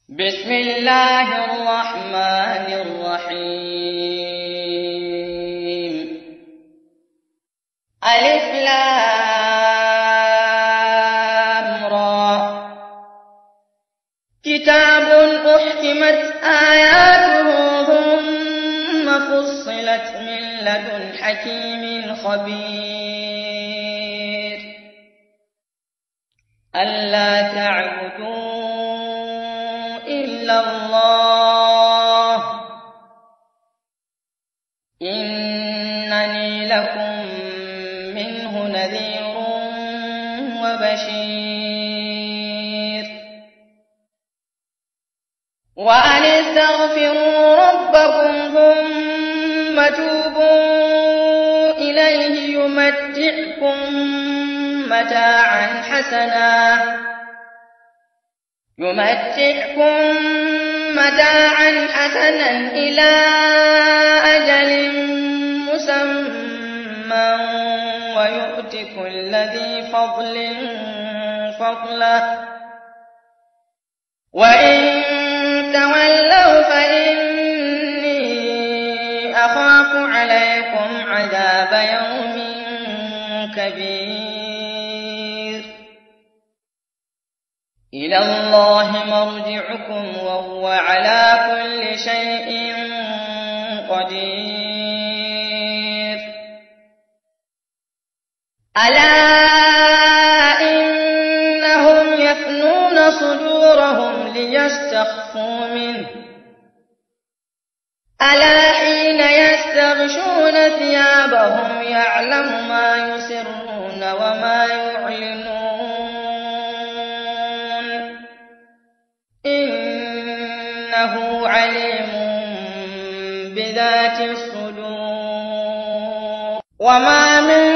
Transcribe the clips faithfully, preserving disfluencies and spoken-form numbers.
بسم الله الرحمن الرحيم. ألف لام را. كتاب أحكمت آياته ثم فصلت من لدن حكيم خبير. ألا تعبدوا إلا الله إنني لكم منه نذير وبشير. وأن استغفروا ربكم ثم توبوا إليه يمتعكم متاعا حسنا يمتعكم متاعا حسنا إلى أجل مسمى ويؤت كل ذي فضل فضله وإن تولوا فإني أخاف عليكم عذاب يوم كبير. إلى الله مرجعكم وهو على كل شيء قدير. ألا إنهم يثنون صدورهم ليستخفوا منه ألا حين يستغشون ثيابهم يعلم ما يسرون وما يعلنون إنه عليم بذات الصدور. وما من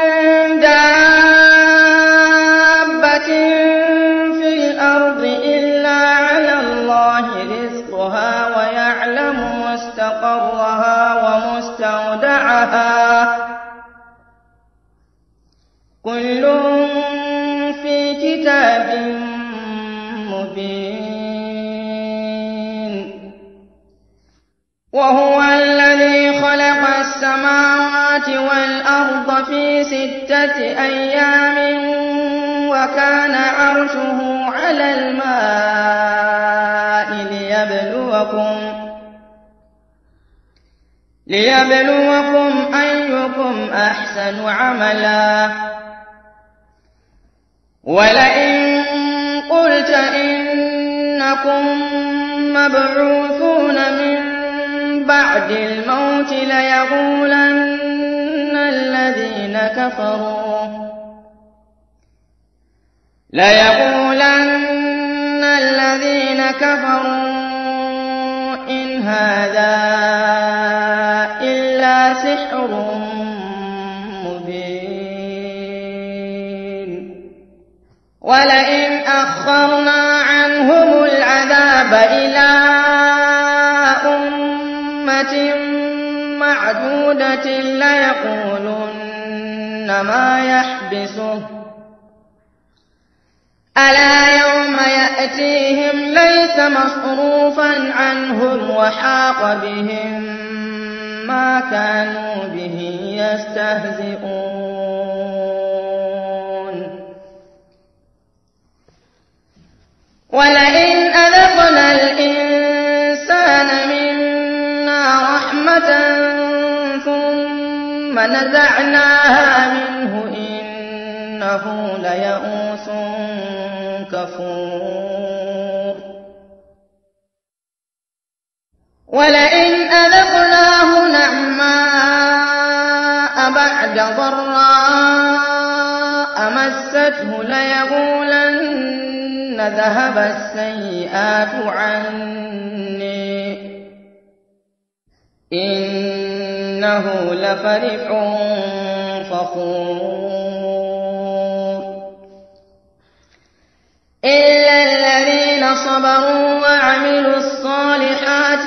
دابة في الأرض إلا على الله رزقها ويعلم مستقرها ومستودعها كل في كتاب مبين. وهو الذي خلق السماوات والأرض في ستة أيام وكان عرشه على الماء ليبلوكم ليبلوكم أيكم أحسن عملا. ولئن قلت إنكم مبعوثون من بعد الموت ليقولن الذين كفروا ليقولن الذين كفروا إن هذا إلا سحر مبين. ولئن أخرنا عنهم العذاب إلى أمة معدودة ليقولن ما يحبسه ألا يوم يأتيهم ليس مصروفا عنهم وحاق بهم ما كانوا به يستهزئون. ولئن أذقنا الإنسان منا رحمة ثم نزعناها منه إنه ليئوس كفور. ولئن أذقناه نعماء بعد ضراء مسته ليقولن ذهب السيئات عني إنه لفرح فخور. إلا الذين صبروا وعملوا الصالحات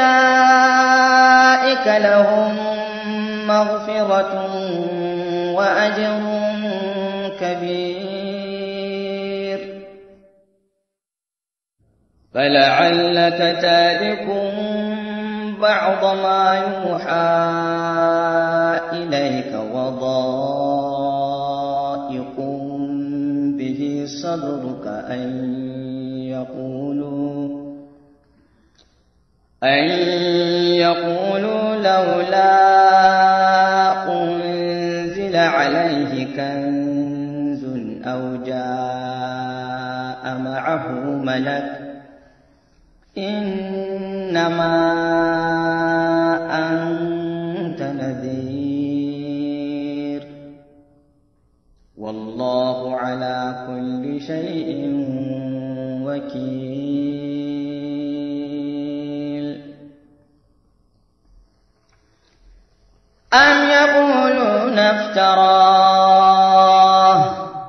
أولئك لهم مغفرة وأجر كبير. فلعلك تارك بعض ما يوحى إليك وضائق به صدرك أن يقولوا أن يقولوا لولا أنزل عليه كنز أو جاء معه ملك إنما أنت نذير والله على كل شيء وكيل أم يقولون افتراه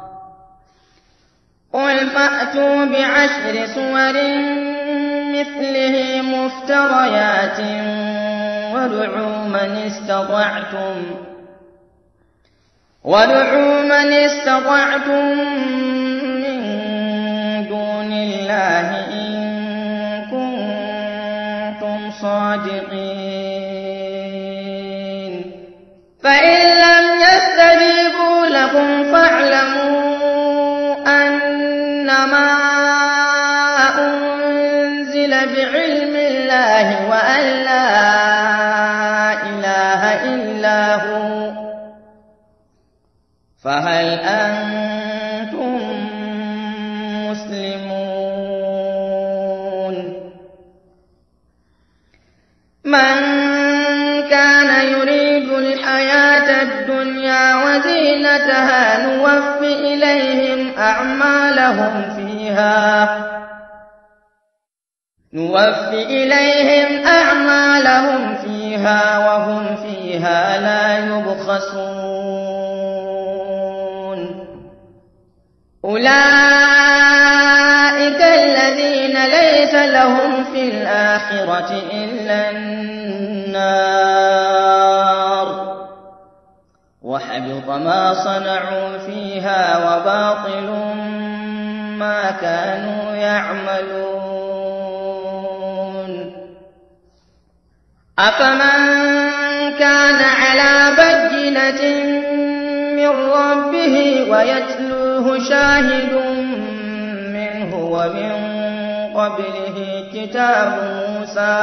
قل فأتوا بعشر سور مثله مفتريات وادعوا من استطعتم وادعوا من استطعتم من دون الله إن كنتم صادقين فإن لم يستجيبوا لكم فاعلموا أنما بعلم الله وأن لا إله إلا هو فهل أنتم مسلمون من كان يريد الحياة الدنيا وزينتها نوفِ إليهم أعمالهم فيها نوفِ إليهم أعمالهم فيها وهم فيها لا يبخسون أولئك الذين ليس لهم في الآخرة إلا النار وحبط ما صنعوا فيها وباطل ما كانوا يعملون أفمن كان على بينة من ربه ويتلوه شاهد منه ومن قبله كتاب موسى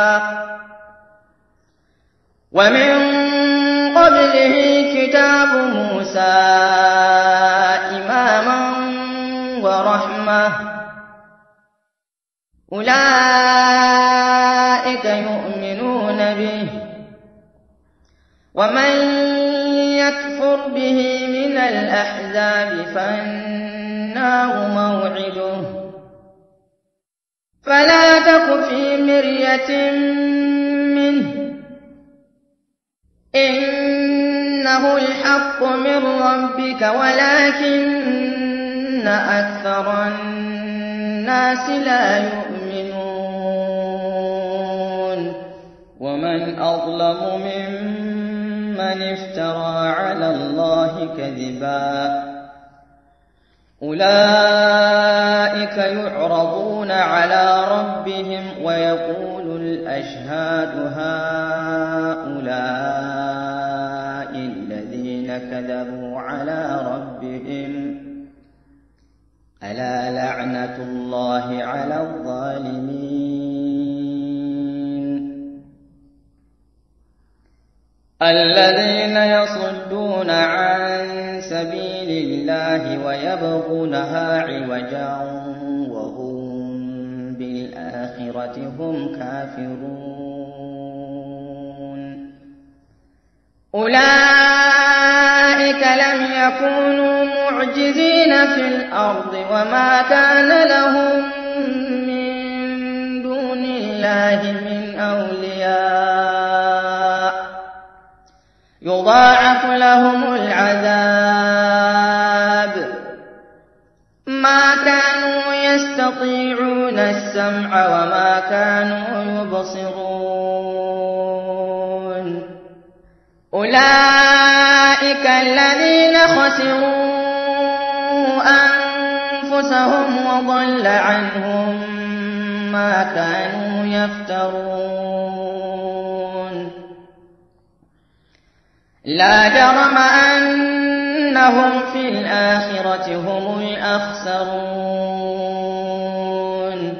ومن قبله كتاب موسى إماما ورحمة أولئك يؤمنون به ومن يكفر به من الأحزاب فالنار موعده فلا تك في مرية منه إنه الحق من ربك ولكن أكثر الناس لا يؤمنون ومن أظلم ممن افترى على الله كذبا أولئك يعرضون على ربهم ويقول الأشهاد هؤلاء الذين كذبوا على ربهم ألا لعنة الله على الظالمين الذين يصدون عن سبيل الله ويبغونها عوجا وهم بالآخرة هم كافرون أولئك لم يكونوا معجزين في الأرض وما كان لهم من دون الله من أولياء يضاعف لهم العذاب ما كانوا يستطيعون السمع وما كانوا يبصرون أولئك الذين خسروا أنفسهم وضل عنهم ما كانوا يفترون لا جرم أنهم في الآخرة هم الأخسرون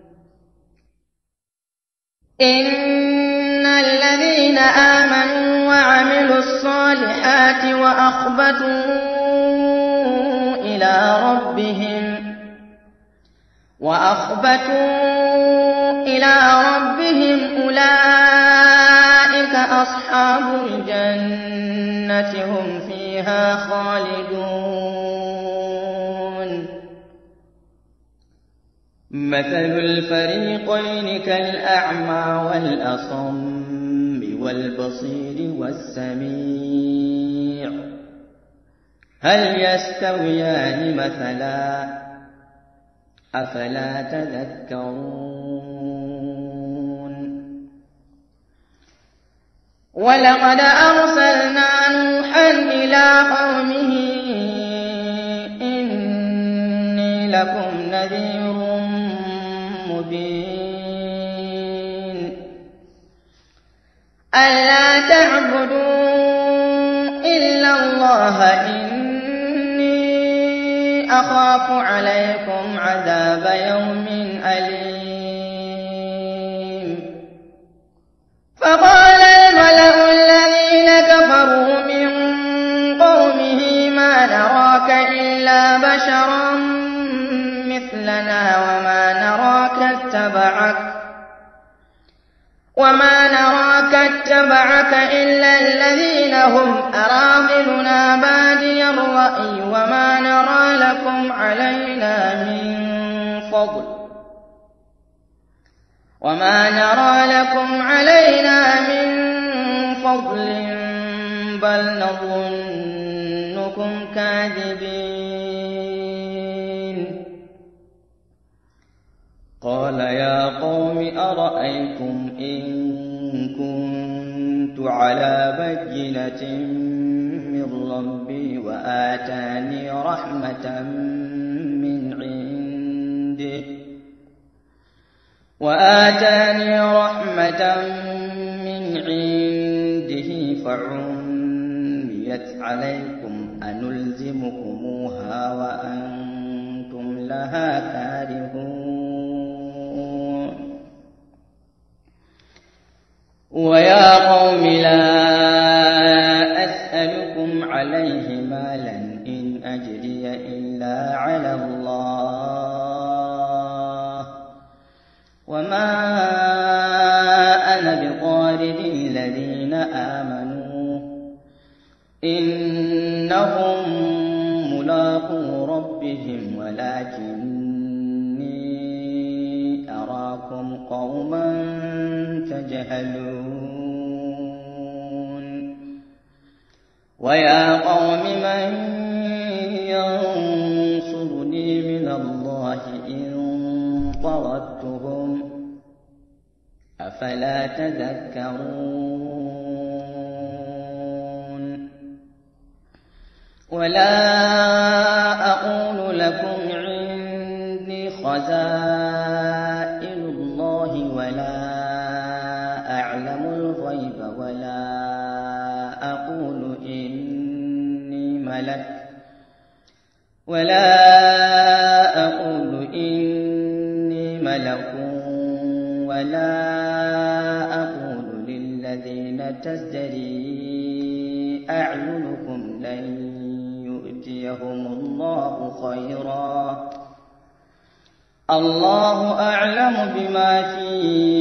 إن الذين آمنوا وعملوا الصالحات وأخبتوا إلى ربهم وأخبتوا إلى ربهم أولئك أصحاب الجنة هم فيها خالدون مثل الفريقين كالأعمى والأصم والبصير والسميع هل يستويان مثلا أفلا تذكرون ولقد أرسلنا نوحا إلى قومه إني لكم نذير مبين ألا تعبدوا إلا الله إني أخاف عليكم عذاب يوم أليم فقال الملأ الذين كفروا من قومه ما نراك إلا بشرا مثلنا وما نراك اتبعك وما نراك اتبعك إلا الذين هم أراذلنا بادي الرأي وما نرى لكم علينا من فضل وما نرى لكم علينا من فضل بل نظنكم كاذبين قال يا قوم أرأيتم إن كنت على بينة من ربي وآتاني رحمة من عنده وآتاني رحمة من عنده فعميت عليكم أنلزمكموها وأنتم لها كارهون ويا قوم لا أسألكم عليه مالا إن أجري إلا على الله وما أنا بطارد الذين آمنوا إنهم ملاقو ربهم ولكني أراكم قوما تجهلون ويا قوم من ينصرني من الله إن طردتهم أفلا تذكرون ولا أقول لكم عندي خزائن الله ولا أعلم الغيب ولا أقول إني ملك ولا أقول إني ملك ولا أقول للذين تزدري أعينكم لن يؤتيهم الله خيرا الله أعلم بما في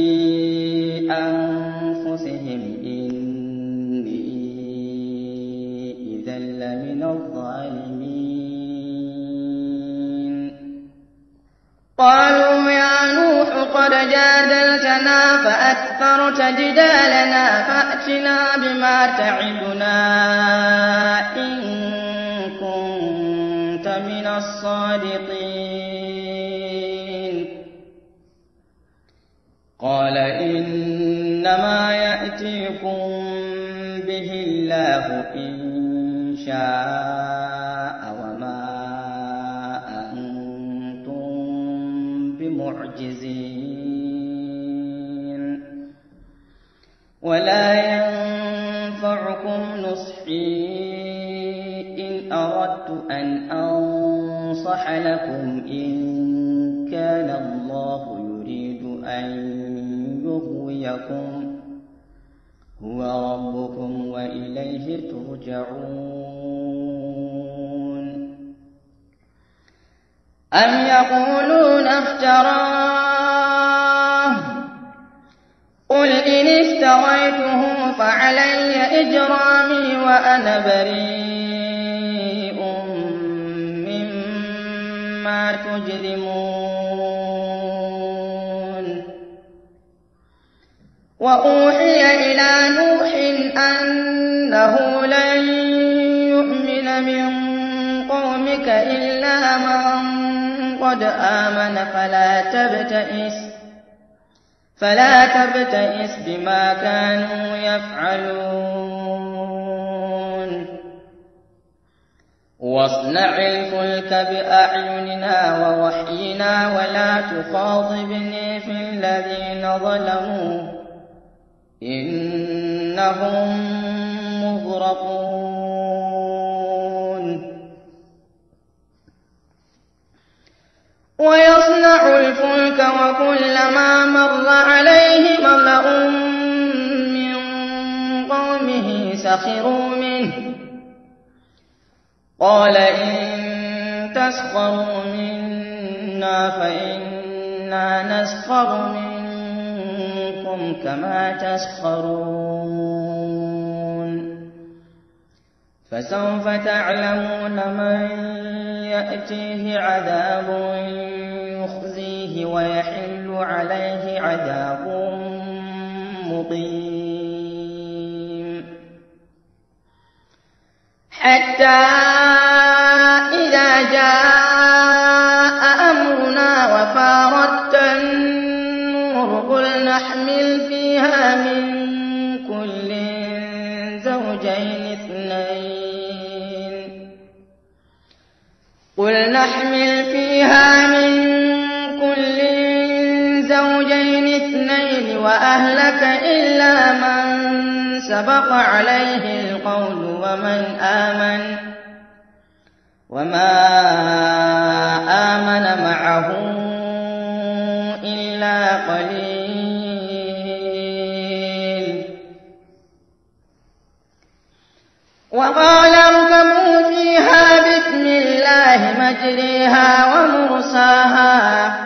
أنفسهم إني إذا لمن الظالمين قالوا يا نوح قد جادلتنا فأكثرت جدالنا فأتنا بما تعدنا إن كنت من الصادقين قال إنما يأتيكم به الله إن شاء وما أنتم بمعجزين ولا ينفعكم نصحي إن أردت أن أنصح لكم إن كان الله يريد أن يغويكم هو ربكم وإليه ترجعون. أم يقولون افتراه قل إن افتريته فعلي إجرامي وأنا بريء مما تجرمون. وأوحي إلى نوح أنه لن يؤمن من قومك إلا من قد آمن فلا تبتئس فلا تبتئس بما كانوا يفعلون. واصنع الفلك بأعيننا ووحينا ولا تخاطبني في الذين ظلموا إنهم مغرقون. ويصنع الفلك وكلما مر عليه ملأ من قومه سخروا منه قال إن تسخروا منا فإنا نسخر منكم كما تسخرون. فسوف تعلمون من يأتيه عذاب يخزيه ويحل عليه عذاب مقيم. حتى إذا جاء أمرنا وفارت النور قل نحمل فيها من كل زوجين اثنين قل نحمل فيها من كل زوجين اثنين وأهلك إلا من سبق عليه القول ومن آمن وما آمن معه إلا قليل. وقال اركبوا فيها بسم الله مجريها ومرساها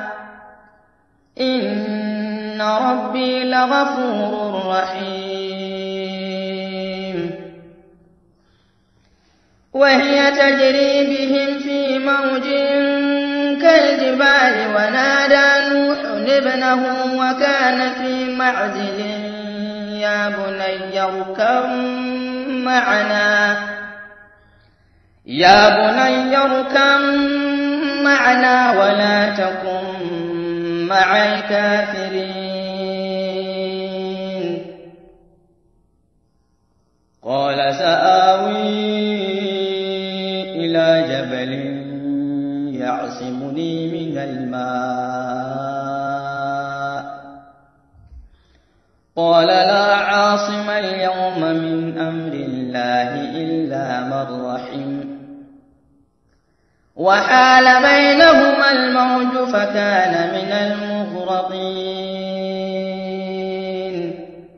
إن ربي لغفور رحيم. وهي تجري بهم في موج كالجبال ونادى نوح ابنه وكان في معزل يا بني اركب معنا يا بني اركب معنا ولا تكن مع الكافرين. قال سآوي إلى جبل يعصمني من الماء قال لا عاصم اليوم من أمر الله إلا من رحم وحال بينهما الموج فكان من المغرقين.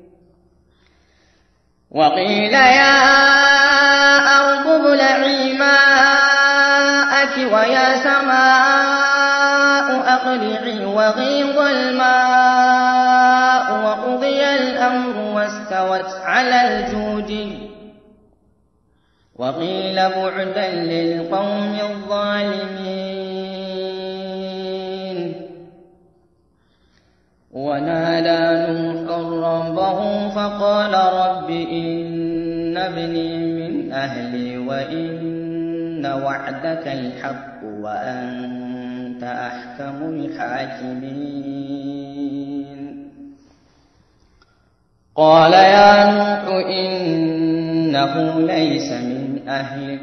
وقيل يا أرض ابلعي ماءك ويا سماء أقلعي وغيض الماء وقضي الأمر واستوت على الجودي وقيل بعدا للقوم الظالمين. ونادى نوح ربه فقال رب إن ابني من أهلي وإن وعدك الحق وأنت أحكم الحاكمين. قال يا نوح إنه ليس من أهلك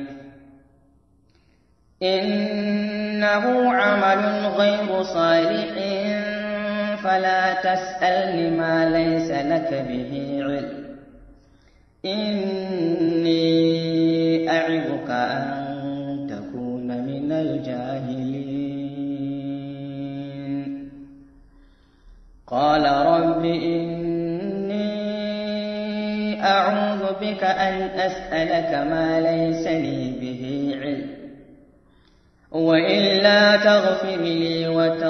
إنه عمل غير صالح فلا تسألني ما ليس لك به علم إني أعظك أن تكون من الجاهلين قال رب إني أعوذ بك أن أسألك ما ليس لي به علم وإلا تغفر لي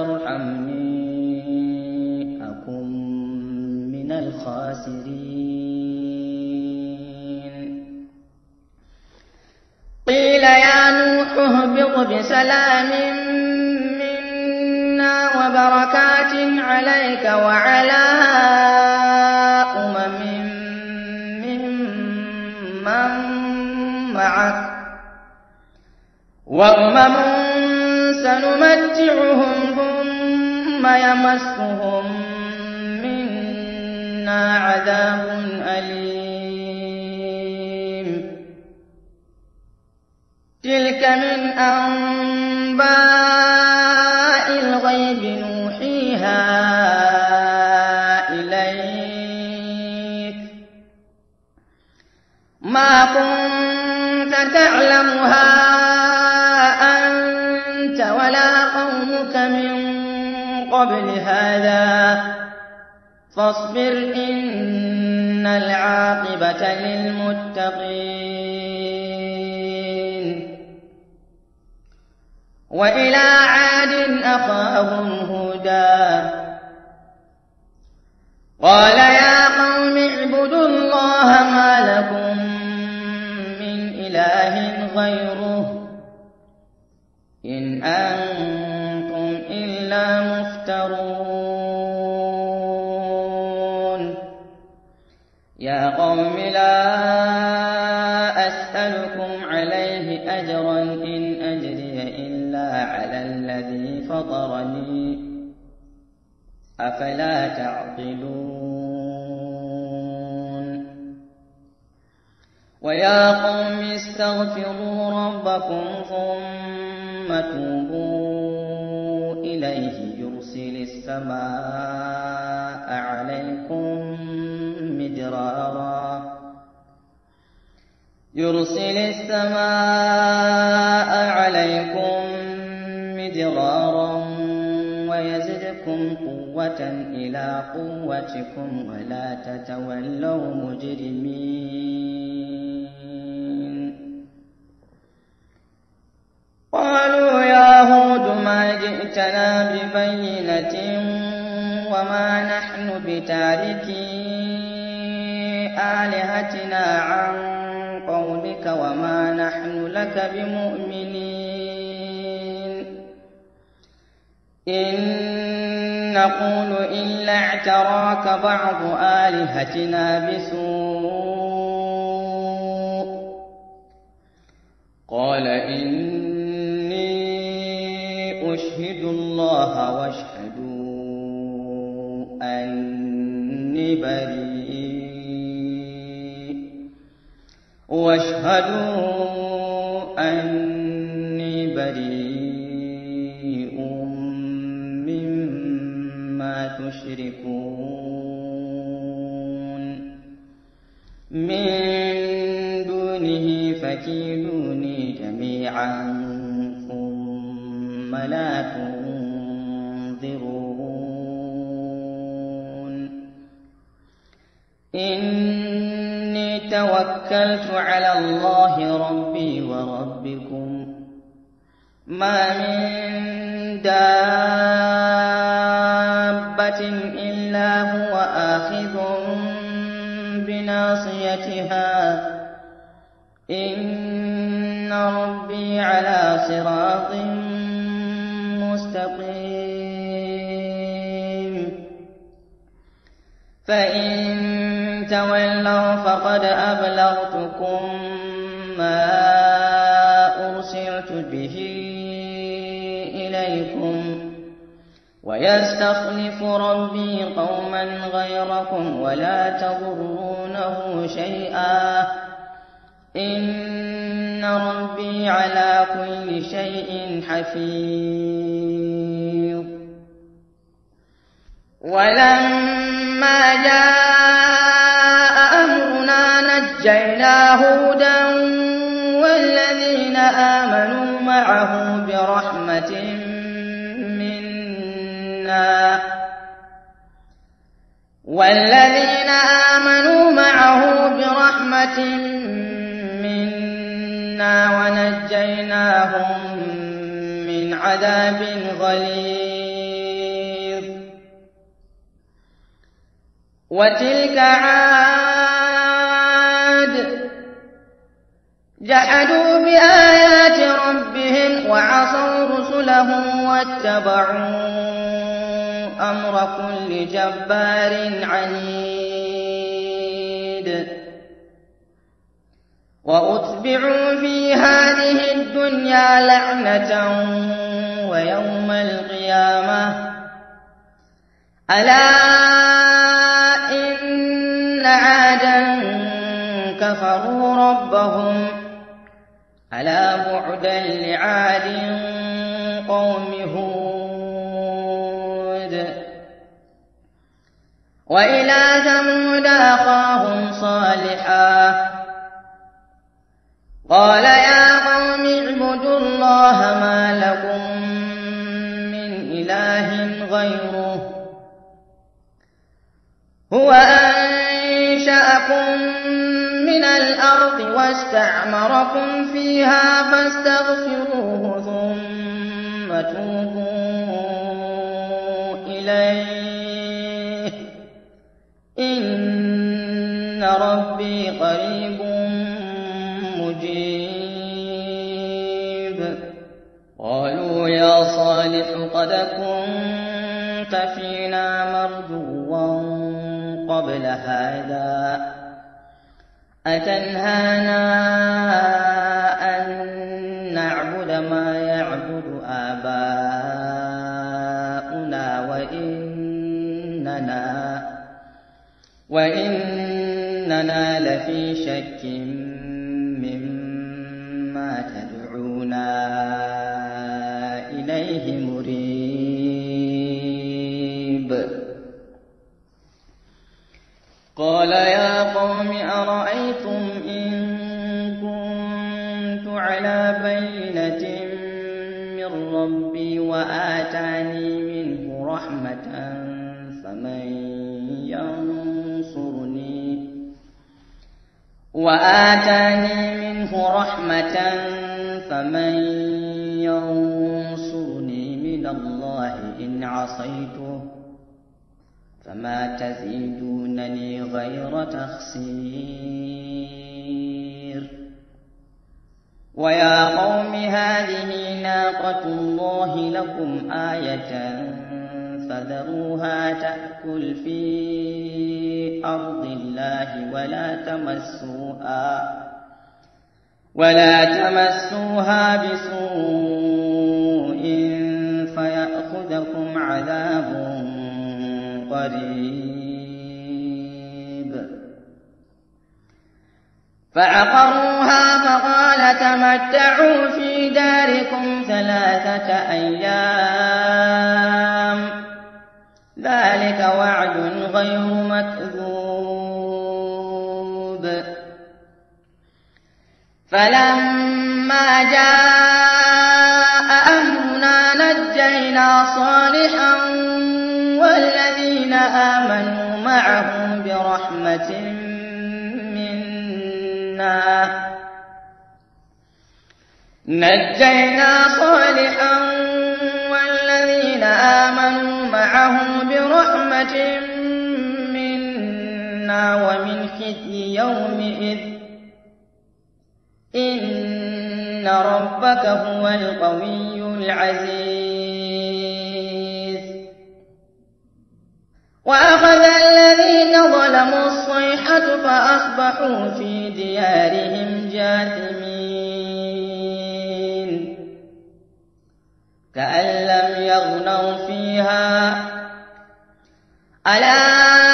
وترحمني أكن من الخاسرين قيل يا نوح اهبط بسلام منا وبركات عليك وعلى أمم ممن معك وأمم سنمتعهم ثم يمسهم منا عذاب أليم تلك من أنباء الغيب نوحيها إليك ما كنت تعلمها أنت ولا قومك من قبل هذا فاصبر إن العاقبة للمتقين وإلى عاد أخاهم هودا قال يا قوم اعبدوا الله ما لكم من إله غيره إن أنتم إلا مفترون يا قوم لا أسألكم عليه أجرا إن أجري إلا على الذي فطرني أفلا تعقلون ويا قوم استغفروا ربكم ثم توبوا إليه يرسل السماء عليكم مدرارا يرسل السماء عليكم مدرارا ويزدكم قوة إلى قوتكم ولا تتولوا مجرمين قالوا يا هود ما جئتنا ببينة وما نحن بتاركي آلهتنا عن قولك وما نحن لك بمؤمنين إن نقول إلا اعتراك بعض آلهتنا بسوء قال إني أشهد الله واشهدوا أني بريء واشهدوا أني بريء مما تشركون من دونه فكيدوني جميعا ثم لا تنظرون إني توكلت على الله ربي وربكم ما من دابة إلا هو آخذ بناصيتها إن ربي على صراط مستقيم فإن تولوا فقد أبلغتكم ما أرسلت به إليكم ويستخلف ربي قوما غيركم ولا تضرونه شيئا إن ربي على كل شيء حفيظ ولما جاء أمرنا نجينا هودا والذين آمنوا معه برحمة منا والذين آمنوا معه برحمة منا ونجيناهم من عذاب غليظ. وتلك عاد جحدوا بآيات ربهم وعصوا رسله واتبعوا أمر كل جبار عنيد. وأتبعوا في هذه الدنيا لعنة ويوم القيامة ألا إن عادا كفروا ربهم ألا بعدا لعاد قوم هود. وإلى ثمود أخاهم صالحا قال يا قوم اعبدوا الله ما لكم من إله غيره هو أنشأكم من الأرض واستعمركم فيها فاستغفروه ثم توبوا إليه إن ربي قريب مجيب. قالوا يا صالح قد كنت فينا مرجوا قبل هذا أتنهانا أن نعبد ما يعبد آباؤنا وإننا وإننا لفي شك مما تدعونا إليه مريب. قال يا قوم أرأيتم إن كنت على بينة من ربي وآتاني منه رحمة فمن ينصرني وآتاني منه رحمة فمن ينصرني من الله إن عصيته فما تزيدونني غير تخسير. ويا قوم هذه ناقة الله لكم آية فذروها تأكل في أرض الله ولا تمسوها ولا تمسوها بسوء فيأخذكم عذاب قريب. فعقروها فقال تمتعوا في داركم ثلاثة أيام ذلك وعد غير مكذوب. فلما جاء أمرنا نجينا صالحا والذين آمنوا معه برحمة منا نجينا صالحا والذين آمنوا معه برحمة منا ومن خزي يومئذ إن ربك هو القوي العزيز. وأخذ الذين ظلموا الصيحة فأصبحوا في ديارهم جاثمين كأن لم يغنوا فيها ألا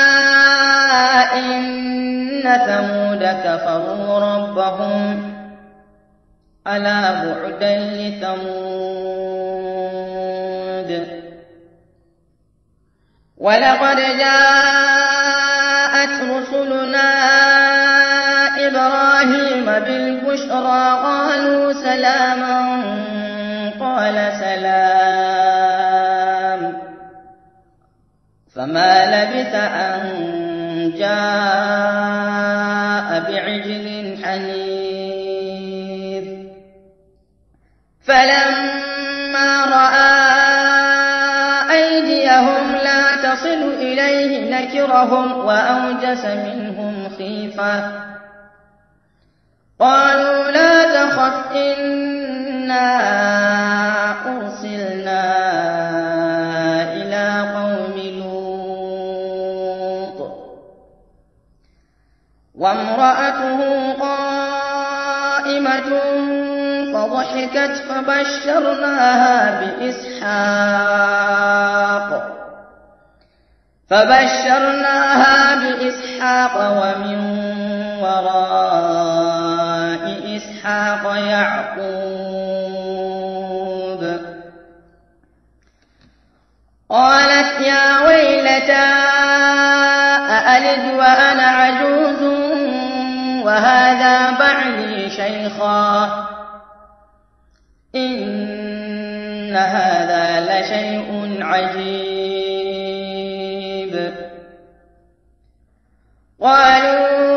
إن ثمود كفروا ربهم ألا بعدا لثمود. ولقد جاءت رسلنا إبراهيم بالبشرى قالوا سلاما قال سلام فما لبث أن جاء بعجل حنيذ فلما رأى أيديهم لا تصل إليه نكرهم وأوجس منهم خيفة قالوا لا تخف إنا أرسلنا إلى قوم لوط وامرأته قائمة فضحكت فبشرناها بإسحاق فبشرناها بإسحاق ومن وراء إسحاق يعقوب قالت يا ويلتى أألد وأنا عجوز وهذا بعلي شيخا إن هذا لشيء عجيب قالوا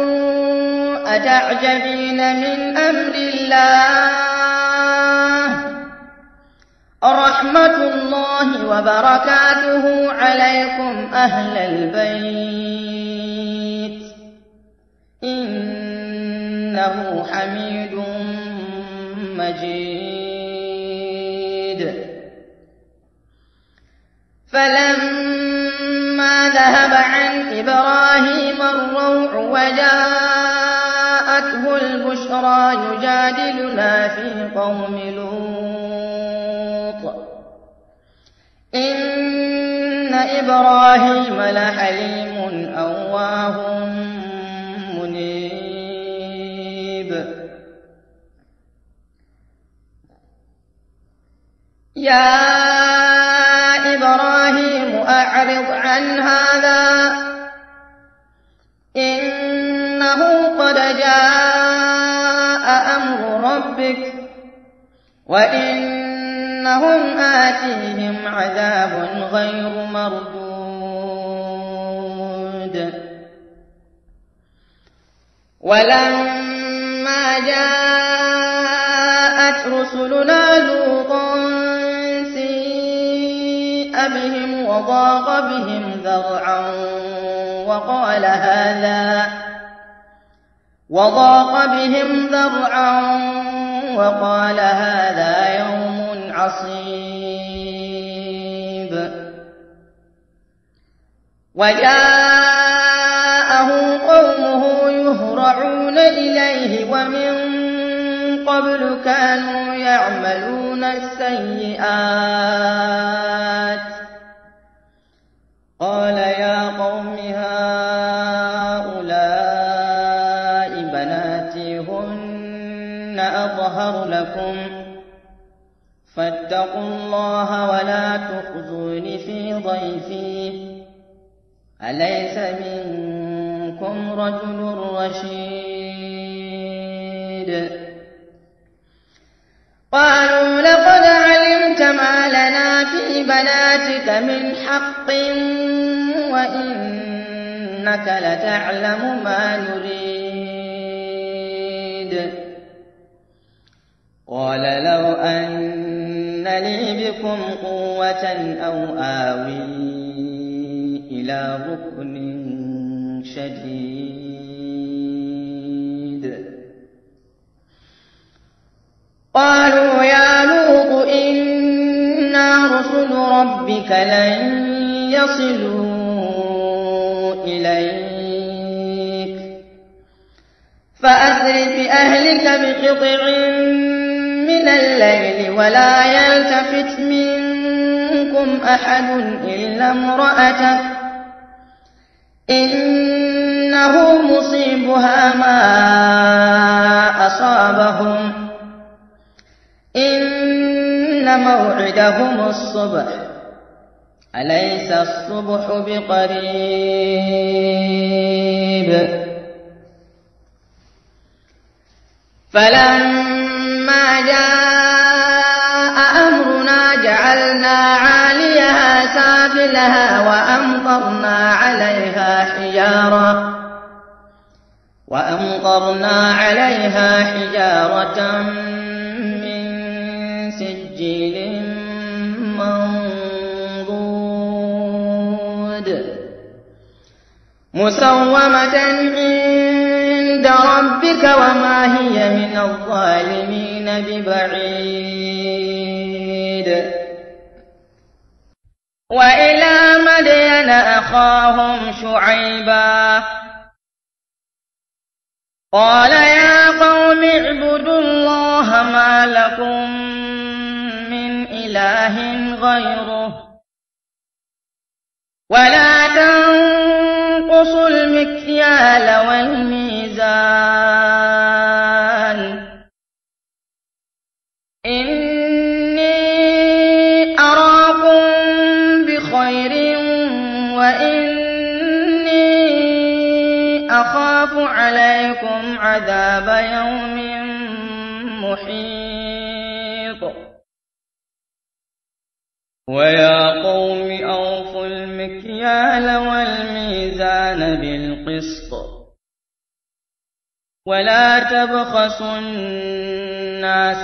أتعجبين من أمر الله رحمة الله وبركاته عليكم أهل البيت إنه حميد مجيد فلما ذهب عن إبراهيم الروع وجاءته البشرى يجادلنا في قوم لوط إن إبراهيم لحليم أواه منيب يا إبراهيم أعرض عن هذا إنه قد جاء أمر ربك وإنهم آتيهم عذاب غير مردود ولما جاءت رسلنا لوطا بهم وضاق بهم ذرعا وقال هذا وضاق بهم ذرعا وقال هذا يوم عصيب وجاءه قومه يهرعون إليه ومن قبل كانوا يعملون السيئات قال يا قوم هؤلاء بناتي هن أطهر لكم فاتقوا الله ولا تخزون في ضيفي أليس منكم رجل رشيد قالوا لقد علمت ما لنا في بناتك من حق وإنك لتعلم ما نريد قال لو أن لي بكم قوة أو آوي إلى ركن شديد قالوا يا لوط إنا رسل ربك لن يصلوا إليك فأسر بأهلك بقطع من الليل ولا يلتفت منكم أحد إلا امرأتك إنه مصيبها ما أصابهم إن موعدهم الصبح أليس الصبح بقريب فلما جاء أمرنا جعلنا عاليها سافلها وأمطرنا عليها حجارة وأمطرنا عليها حجارة من سجيل منضود مسومة عند ربك وما هي من الظالمين ببعيد وإلى مدين أخاهم شعيبا قال يا قوم اعبدوا الله ما لكم من إله غيره ولا تنقصوا المكيال والميزان إني أراكم بخير وإني أخاف عليكم عذاب يوم محيط ويا قوم أوفوا المكيال والميزان بالقسط ولا تبخسوا الناس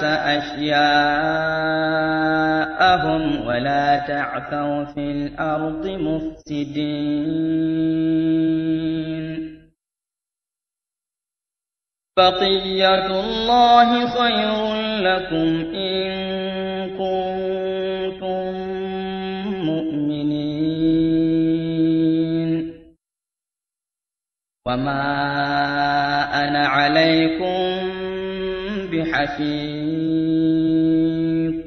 أشياءهم ولا تعثوا في الأرض مفسدين بقية الله خير لكم إن كنتم مؤمنين وما أنا عليكم بحفيظ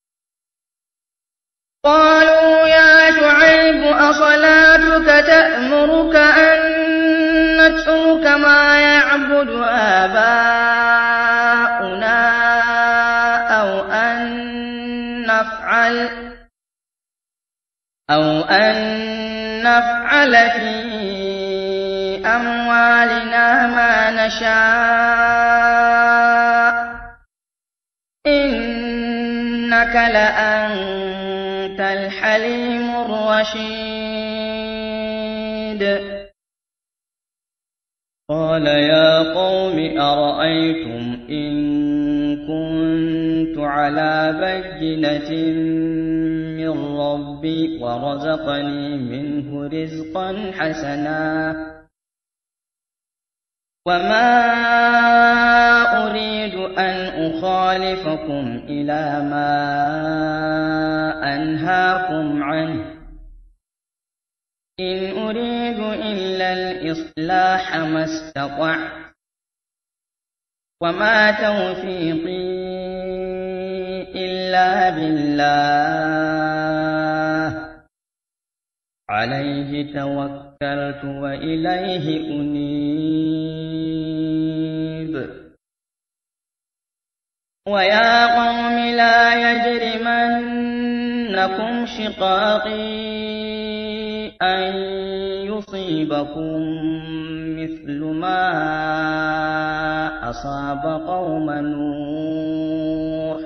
قالوا يا شعيب أصلاتك تأمرك أن نترك ما يعبد آباؤنا أو أن نفعل أو أن نفعل في أموالنا ما نشاء إنك لأنت الحليم الرشيد قال يا قوم أرأيتم إن كنت على بينة من ربي ورزقني منه رزقا حسنا وما أريد أن أخالفكم إلى ما أنهاكم عنه إن أريد إلا الإصلاح ما استطعت وما توفيقي إلا بالله عليه توكلت وإليه أنيب ويا قوم لا يجرمنكم شقاقي أن يصيبكم مثل ما أصاب قوم نوح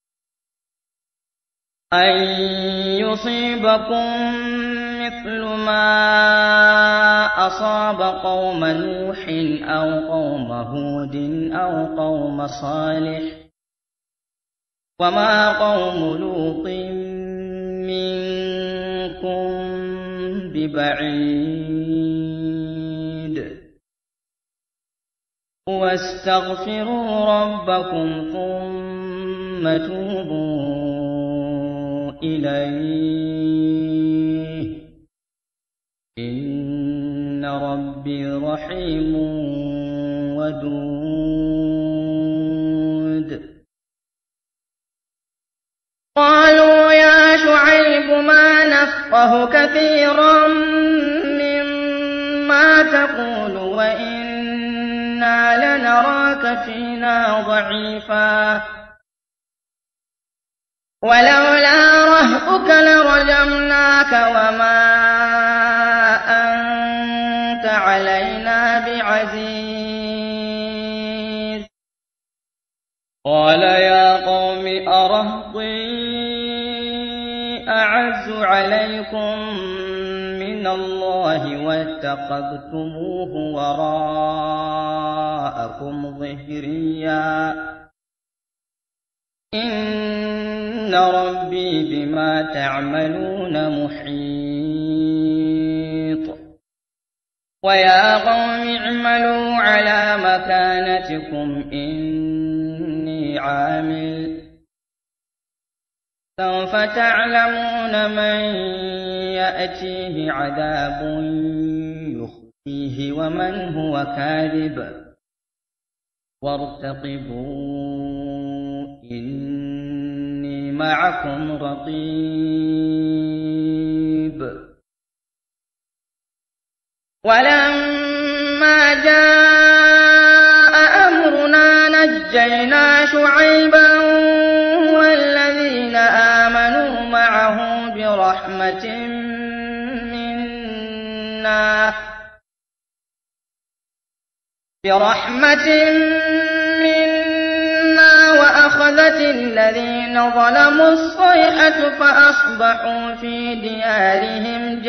أن يصيبكم مثل ما أصاب قوم نوح أو قوم هود أو قوم صالح وما قوم لوط منكم ببعيد واستغفروا ربكم ثم توبوا إليه إن ربي رحيم ودود قالوا يا شعيب ما نفقه كثيرا مما تقول وإنا لنراك فينا ضعيفا ولولا رهطك لرجمناك وما أنت علينا بعزيز. قال يا قوم أرهطي أعز عليكم من الله واتخذتموه وراءكم ظهريا إن ربي بما تعملون محيط. ويا قوم اعملوا على مكانتكم إني عامل سوف تعلمون من يأتيه عذاب يخزيه ومن هو كاذب وارتقبوا إني معكم رقيب. ولما جاء أمرنا نجينا شعيبا والذين آمنوا معه برحمة منا برحمة منا وأخذت الذين ظلموا الصيحة فأصبحوا في ديارهم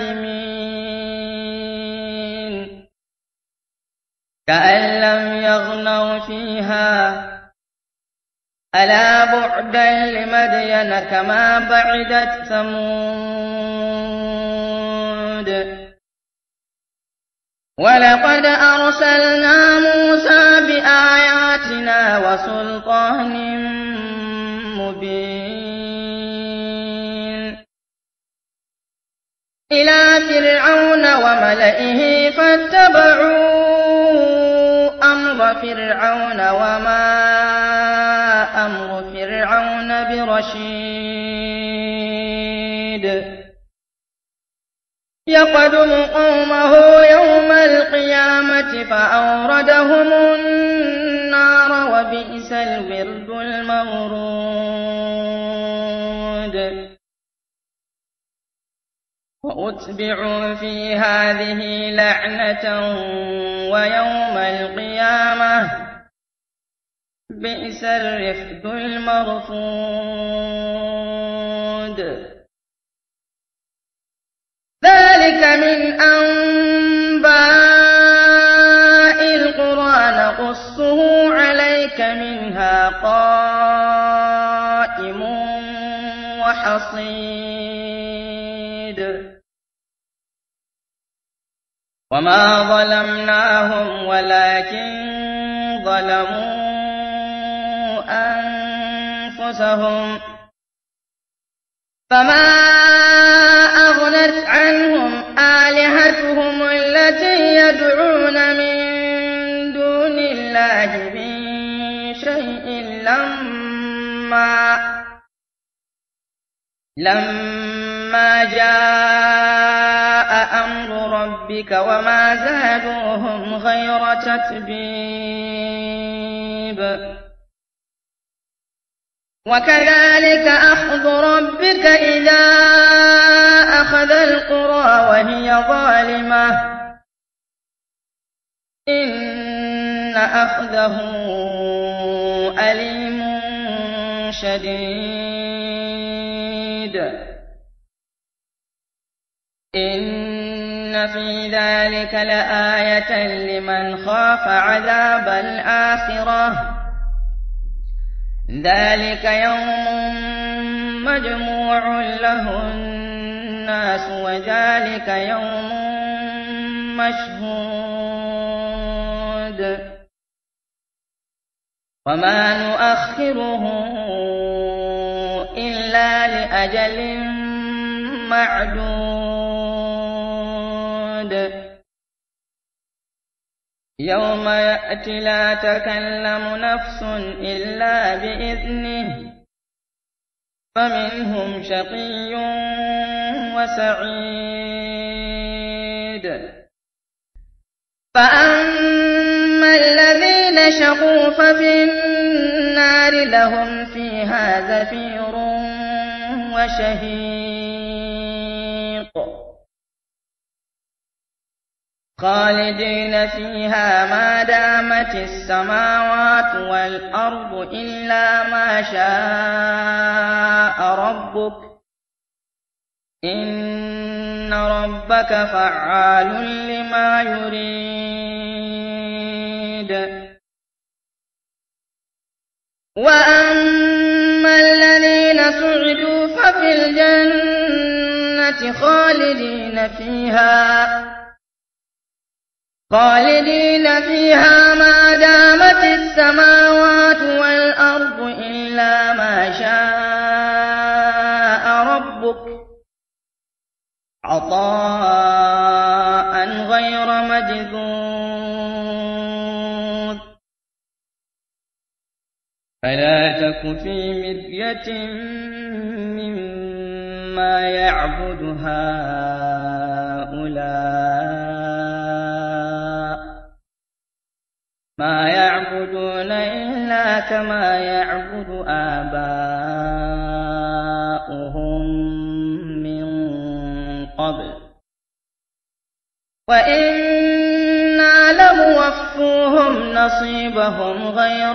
جاثمين كأن لم يغنوا فيها ألا بعدا لمدين كما بعدت ثمود. ولقد أرسلنا موسى بآياتنا وسلطان مبين إلى فرعون وملئه فاتبعوا أمر فرعون وما أمر فرعون برشيد. يقدم قومه يوم القيامة فأوردهم النار وبئس الورد المورود. وأتبعوا في هذه لعنة ويوم القيامة بئس الرفد المرفود. ذلك من أنباء القرى نقصه عليك منها قائم وحصيد. وما ظلمناهم ولكن ظلموا أنفسهم فما أغنت عنهم آلهتهم التي يدعون من دون الله من شيء لما لما جاء أمر ربك وما زادوهم غير تتبيب. وكذلك أخذ ربك إذا أخذ القرى وهي ظالمة إن أخذه أليم شديد. إن في ذلك لآية لمن خاف عذاب الآخرة ذلك يوم مجموع له الناس وذلك يوم مشهود. وما نؤخره إلا لأجل معدود. يوم يأتي لا تكلم نفس إلا بإذنه فمنهم شقي وسعيد. فأما الذين شقوا ففي النار لهم فيها زفير وشهيق خالدين فيها ما دامت السماوات والأرض إلا ما شاء ربك إن ربك فعال لما يريد. وأما الذين سعدوا ففي الجنة خالدين فيها خالدين فيها ما دامت السماوات والأرض إلا ما شاء ربك عطاء غير مجذوذ. فلا تك في مرية مما يعبد هؤلاء ما يعبدون إلا كما يعبد آباؤهم من قبل وإنا لموفوهم نصيبهم غير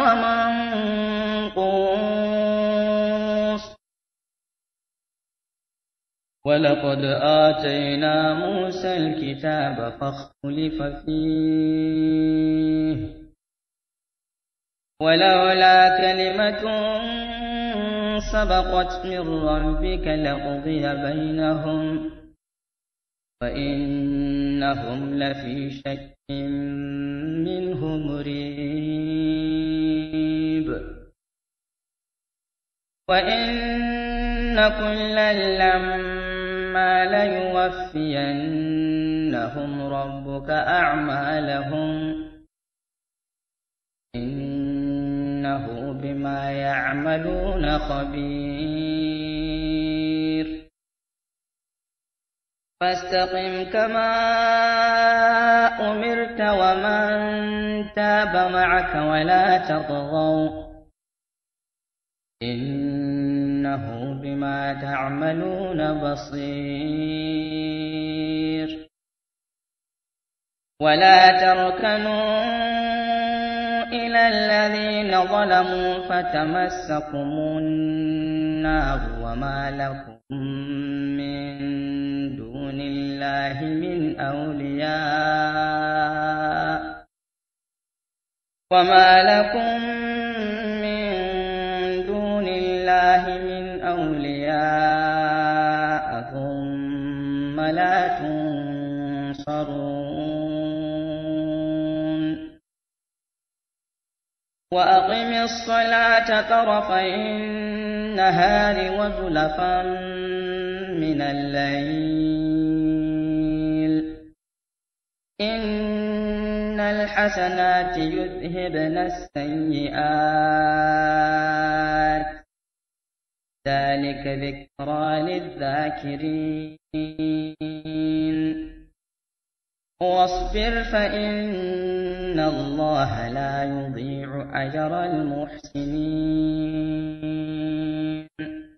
منقوص. ولقد آتينا موسى الكتاب فاختلف فيه ولولا كلمة سبقت من ربك لقضي بينهم وإنهم لفي شك منه مريب. وإن كلا لما ليوفينهم ربك أعمالهم إنه بما يعملون خبير. فاستقم كما أمرت ومن تاب معك ولا تطغوا إنه بما تعملون بصير. ولا تركنوا إلى الذين ظلموا فتمسكم النار وما لكم من دون الله من أولياء وما لكم من دون الله من أولياء ثم لا تنصرون. وأقم الصلاة طرفي النهار وزلفا من الليل إن الحسنات يذهبن السيئات ذلك ذكرى للذاكرين. واصبر فإن الله لا يضيع أجر المحسنين.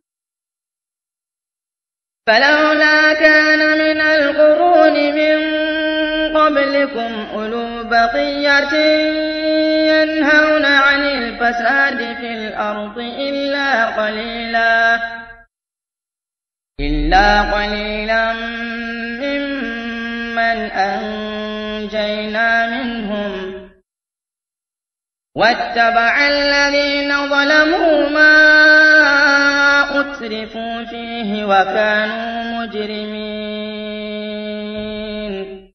فلولا كان من القرون من قبلكم أولو بقية ينهون عن الفساد في الأرض إلا قليلا إلا قليلا ممن أنجينا منهم واتبع الذين ظلموا ما أترفوا فيه وكانوا مجرمين.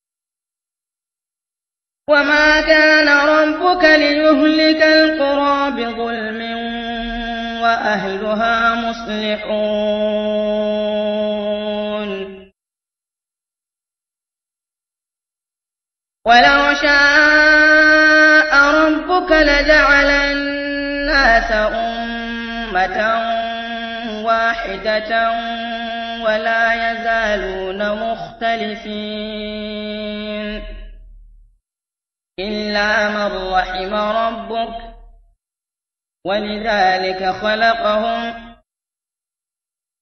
وما كان ربك ليهلك القرى بظلم وأهلها مصلحون. ولو شاء ربك لجعل الناس أمة واحدة ولا يزالون مختلفين إلا من رحم ربك ولذلك خلقهم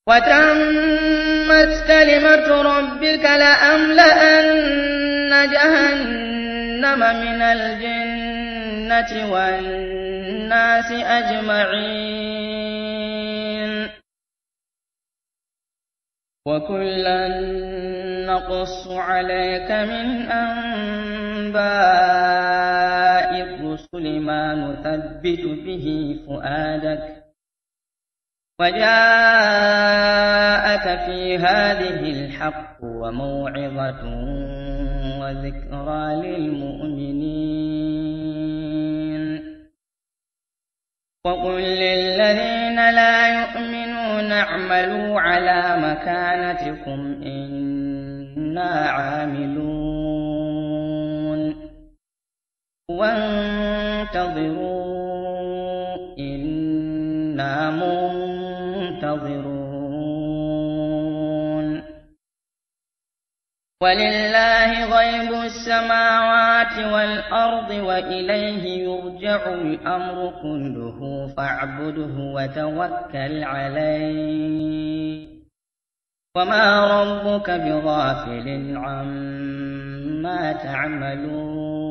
وتمت كلمة ربك لأملأن جهنم من الجنة والناس أجمعين وكلا نقص عليك من أنباء الرسل ما نثبت به فؤادك وجاءك في هذه الحق وموعظة وذكرى للمؤمنين وقل للذين لا يؤمنون اعملوا على مكانتكم إنا عاملون وانتظروا إنا منتظرون ولله غيب السماوات والأرض وإليه يرجع الأمر كله فاعبده وتوكل عليه وما ربك بغافل عما تعملون